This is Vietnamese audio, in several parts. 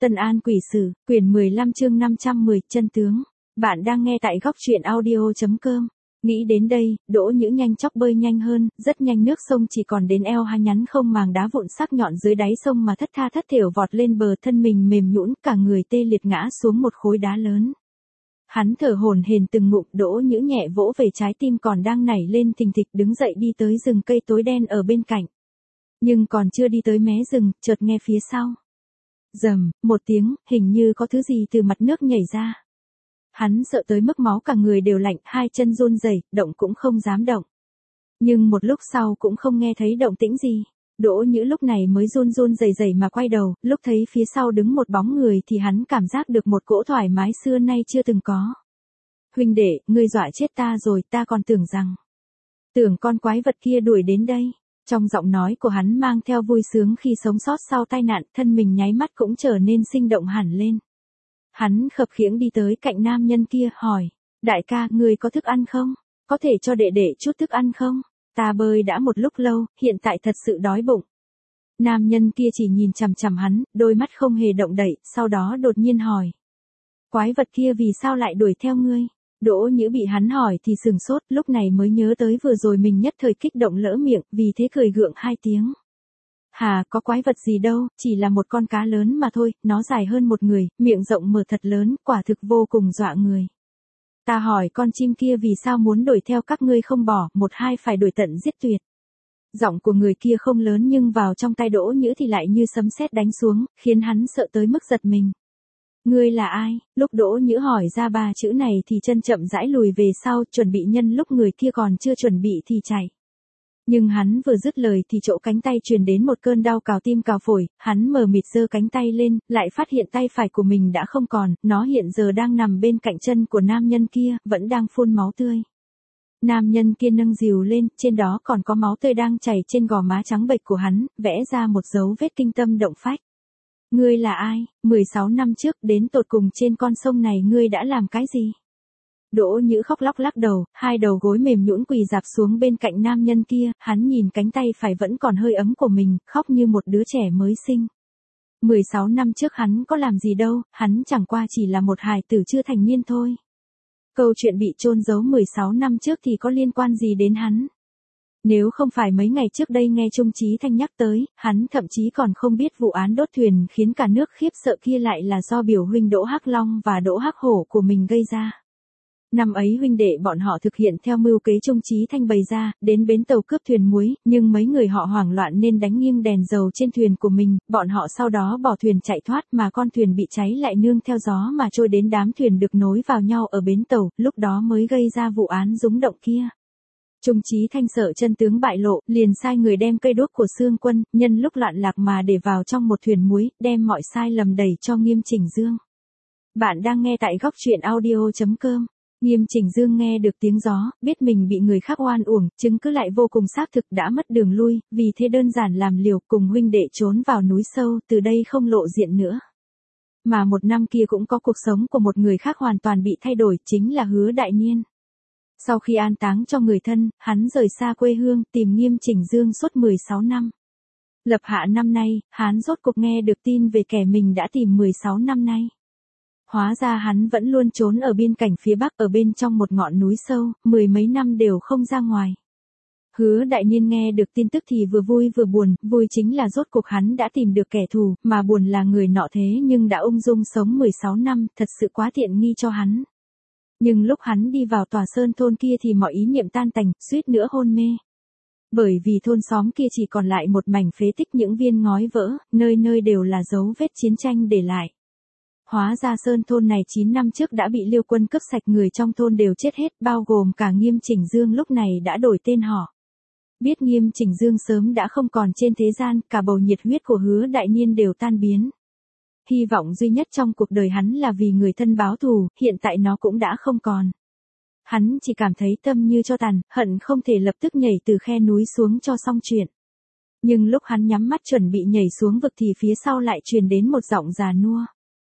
Tân An Quỷ Sử, quyển 15 chương 510, chân tướng. Bạn đang nghe tại góc truyện audio.com. Nghĩ đến đây, Đỗ Nhữ nhanh chóng bơi nhanh hơn, rất nhanh nước sông chỉ còn đến eo hai nhắn không màng đá vụn sắc nhọn dưới đáy sông mà thất tha thất thểu vọt lên bờ, thân mình mềm nhũn, cả người tê liệt ngã xuống một khối đá lớn. Hắn thở hổn hển từng ngụm, Đỗ Nhữ nhẹ vỗ về trái tim còn đang nảy lên thình thịch, đứng dậy đi tới rừng cây tối đen ở bên cạnh. Nhưng còn chưa đi tới mé rừng, chợt nghe phía sau. Rầm, một tiếng, hình như có thứ gì từ mặt nước nhảy ra. Hắn sợ tới mức máu cả người đều lạnh, hai chân run rẩy, động cũng không dám động. Nhưng một lúc sau cũng không nghe thấy động tĩnh gì. Đỗ Nhữ lúc này mới run run rẩy rẩy mà quay đầu, lúc thấy phía sau đứng một bóng người thì hắn cảm giác được một cỗ thoải mái xưa nay chưa từng có. Huynh đệ, ngươi dọa chết ta rồi, ta còn tưởng con quái vật kia đuổi đến đây. Trong giọng nói của hắn mang theo vui sướng khi sống sót sau tai nạn, thân mình nháy mắt cũng trở nên sinh động hẳn lên. Hắn khập khiễng đi tới cạnh nam nhân kia, hỏi, đại ca, ngươi có thức ăn không? Có thể cho đệ đệ chút thức ăn không? Ta bơi đã một lúc lâu, hiện tại thật sự đói bụng. Nam nhân kia chỉ nhìn chằm chằm hắn, đôi mắt không hề động đậy, sau đó đột nhiên hỏi. Quái vật kia vì sao lại đuổi theo ngươi? Đỗ Nhữ bị hắn hỏi thì sừng sốt, lúc này mới nhớ tới vừa rồi mình nhất thời kích động lỡ miệng, vì thế cười gượng hai tiếng. Hà, có quái vật gì đâu, chỉ là một con cá lớn mà thôi, nó dài hơn một người, miệng rộng mở thật lớn, quả thực vô cùng dọa người. Ta hỏi con chim kia vì sao muốn đuổi theo các ngươi không bỏ, một hai phải đuổi tận giết tuyệt. Giọng của người kia không lớn nhưng vào trong tai Đỗ Nhữ thì lại như sấm sét đánh xuống, khiến hắn sợ tới mức giật mình. Ngươi là ai? Lúc Đỗ Nhữ hỏi ra ba chữ này thì chân chậm rãi lùi về sau, chuẩn bị nhân lúc người kia còn chưa chuẩn bị thì chạy. Nhưng hắn vừa dứt lời thì chỗ cánh tay truyền đến một cơn đau cào tim cào phổi, hắn mờ mịt giơ cánh tay lên, lại phát hiện tay phải của mình đã không còn, nó hiện giờ đang nằm bên cạnh chân của nam nhân kia, vẫn đang phun máu tươi. Nam nhân kia nâng rìu lên, trên đó còn có máu tươi đang chảy trên gò má trắng bệch của hắn, vẽ ra một dấu vết kinh tâm động phách. Ngươi là ai? 16 năm trước, đến tột cùng trên con sông này ngươi đã làm cái gì? Đỗ Nhữ khóc lóc lắc đầu, hai đầu gối mềm nhũn quỳ rạp xuống bên cạnh nam nhân kia, hắn nhìn cánh tay phải vẫn còn hơi ấm của mình, khóc như một đứa trẻ mới sinh. 16 năm trước hắn có làm gì đâu, hắn chẳng qua chỉ là một hài tử chưa thành niên thôi. Câu chuyện bị chôn giấu 16 năm trước thì có liên quan gì đến hắn? Nếu không phải mấy ngày trước đây nghe Trung Chí Thanh nhắc tới, hắn thậm chí còn không biết vụ án đốt thuyền khiến cả nước khiếp sợ kia lại là do biểu huynh Đỗ Hắc Long và Đỗ Hắc Hổ của mình gây ra. Năm ấy huynh đệ bọn họ thực hiện theo mưu kế Trung Chí Thanh bày ra, đến bến tàu cướp thuyền muối, nhưng mấy người họ hoảng loạn nên đánh nghiêng đèn dầu trên thuyền của mình, bọn họ sau đó bỏ thuyền chạy thoát mà con thuyền bị cháy lại nương theo gió mà trôi đến đám thuyền được nối vào nhau ở bến tàu, lúc đó mới gây ra vụ án rúng động kia. Trung Chí Thanh sợ chân tướng bại lộ, liền sai người đem cây đuốc của Xương Quân, nhân lúc loạn lạc mà để vào trong một thuyền muối, đem mọi sai lầm đẩy cho Nghiêm Chỉnh Dương. Bạn đang nghe tại góc truyện audio.com. Nghiêm Chỉnh Dương nghe được tiếng gió, biết mình bị người khác oan uổng, chứng cứ lại vô cùng xác thực, đã mất đường lui, vì thế đơn giản làm liều cùng huynh đệ trốn vào núi sâu, từ đây không lộ diện nữa. Mà một năm kia cũng có cuộc sống của một người khác hoàn toàn bị thay đổi, chính là Hứa Đại Niên. Sau khi an táng cho người thân, hắn rời xa quê hương, tìm Nghiêm Chỉnh Dương suốt 16 năm. Lập hạ năm nay, hắn rốt cục nghe được tin về kẻ mình đã tìm 16 năm nay. Hóa ra hắn vẫn luôn trốn ở biên cảnh phía Bắc, ở bên trong một ngọn núi sâu, 10 mấy năm đều không ra ngoài. Hứa Đại Niên nghe được tin tức thì vừa vui vừa buồn, vui chính là rốt cuộc hắn đã tìm được kẻ thù, mà buồn là người nọ thế nhưng đã ung dung sống 16 năm, thật sự quá tiện nghi cho hắn. Nhưng lúc hắn đi vào tòa sơn thôn kia thì mọi ý niệm tan tành, suýt nữa hôn mê. Bởi vì thôn xóm kia chỉ còn lại một mảnh phế tích, những viên ngói vỡ, nơi nơi đều là dấu vết chiến tranh để lại. Hóa ra sơn thôn này 9 năm trước đã bị Liêu quân cướp sạch, người trong thôn đều chết hết, bao gồm cả Nghiêm Chỉnh Dương lúc này đã đổi tên họ. Biết Nghiêm Chỉnh Dương sớm đã không còn trên thế gian, cả bầu nhiệt huyết của Hứa Đại Niên đều tan biến. Hy vọng duy nhất trong cuộc đời hắn là vì người thân báo thù, hiện tại nó cũng đã không còn. Hắn chỉ cảm thấy tâm như cho tàn, hận không thể lập tức nhảy từ khe núi xuống cho xong chuyện. Nhưng lúc hắn nhắm mắt chuẩn bị nhảy xuống vực thì phía sau lại truyền đến một giọng già nua.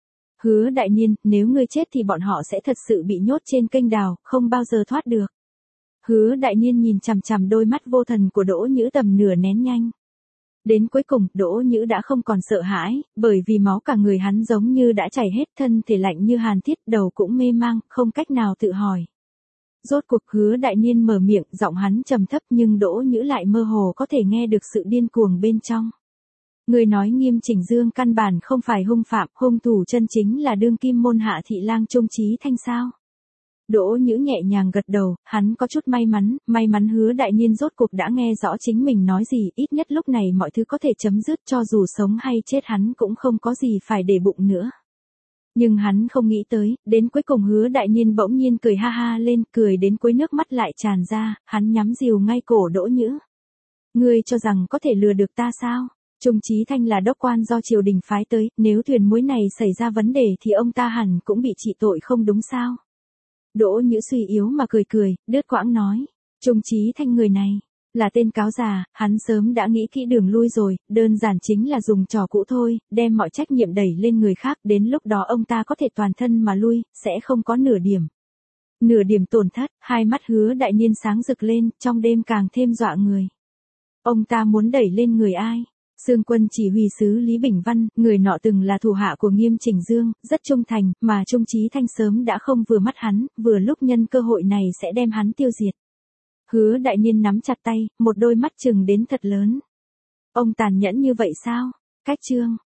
Hứa Đại Niên, nếu ngươi chết thì bọn họ sẽ thật sự bị nhốt trên kênh đào, không bao giờ thoát được. Hứa Đại Niên nhìn chằm chằm đôi mắt vô thần của Đỗ Nhữ tầm nửa nén nhanh. Đến cuối cùng, Đỗ Nhữ đã không còn sợ hãi, bởi vì máu cả người hắn giống như đã chảy hết, thân thể lạnh như hàn thiết, đầu cũng mê mang, không cách nào tự hỏi. Rốt cuộc Hứa Đại Niên mở miệng, giọng hắn trầm thấp nhưng Đỗ Nhữ lại mơ hồ có thể nghe được sự điên cuồng bên trong. Người nói Nghiêm Chỉnh Dương căn bản không phải hung phạm, hung thủ chân chính là đương kim môn hạ thị lang Trung Chí Thanh sao? Đỗ Nhữ nhẹ nhàng gật đầu, hắn có chút may mắn Hứa Đại Niên rốt cuộc đã nghe rõ chính mình nói gì, ít nhất lúc này mọi thứ có thể chấm dứt, cho dù sống hay chết hắn cũng không có gì phải để bụng nữa. Nhưng hắn không nghĩ tới, đến cuối cùng Hứa Đại Niên bỗng nhiên cười ha ha lên, cười đến cuối nước mắt lại tràn ra, hắn nhắm rìu ngay cổ Đỗ Nhữ. Ngươi cho rằng có thể lừa được ta sao? Trung Chí Thanh là đốc quan do triều đình phái tới, nếu thuyền muối này xảy ra vấn đề thì ông ta hẳn cũng bị trị tội không đúng sao? Đỗ Nhữ suy yếu mà cười, đứt quãng nói. Trung Chí Thanh người này, là tên cáo già, hắn sớm đã nghĩ kỹ đường lui rồi, đơn giản chính là dùng trò cũ thôi, đem mọi trách nhiệm đẩy lên người khác, đến lúc đó ông ta có thể toàn thân mà lui, sẽ không có nửa điểm tổn thất. Hai mắt Hứa Đại Niên sáng rực lên, trong đêm càng thêm dọa người. Ông ta muốn đẩy lên người ai? Xương Quân chỉ huy sứ Lý Bình Văn, người nọ từng là thủ hạ của Nghiêm Chỉnh Dương, rất trung thành, mà Trung Chí Thanh sớm đã không vừa mắt hắn, vừa lúc nhân cơ hội này sẽ đem hắn tiêu diệt. Hứa Đại Niên nắm chặt tay, một đôi mắt trừng đến thật lớn. Ông tàn nhẫn như vậy sao? Cách chương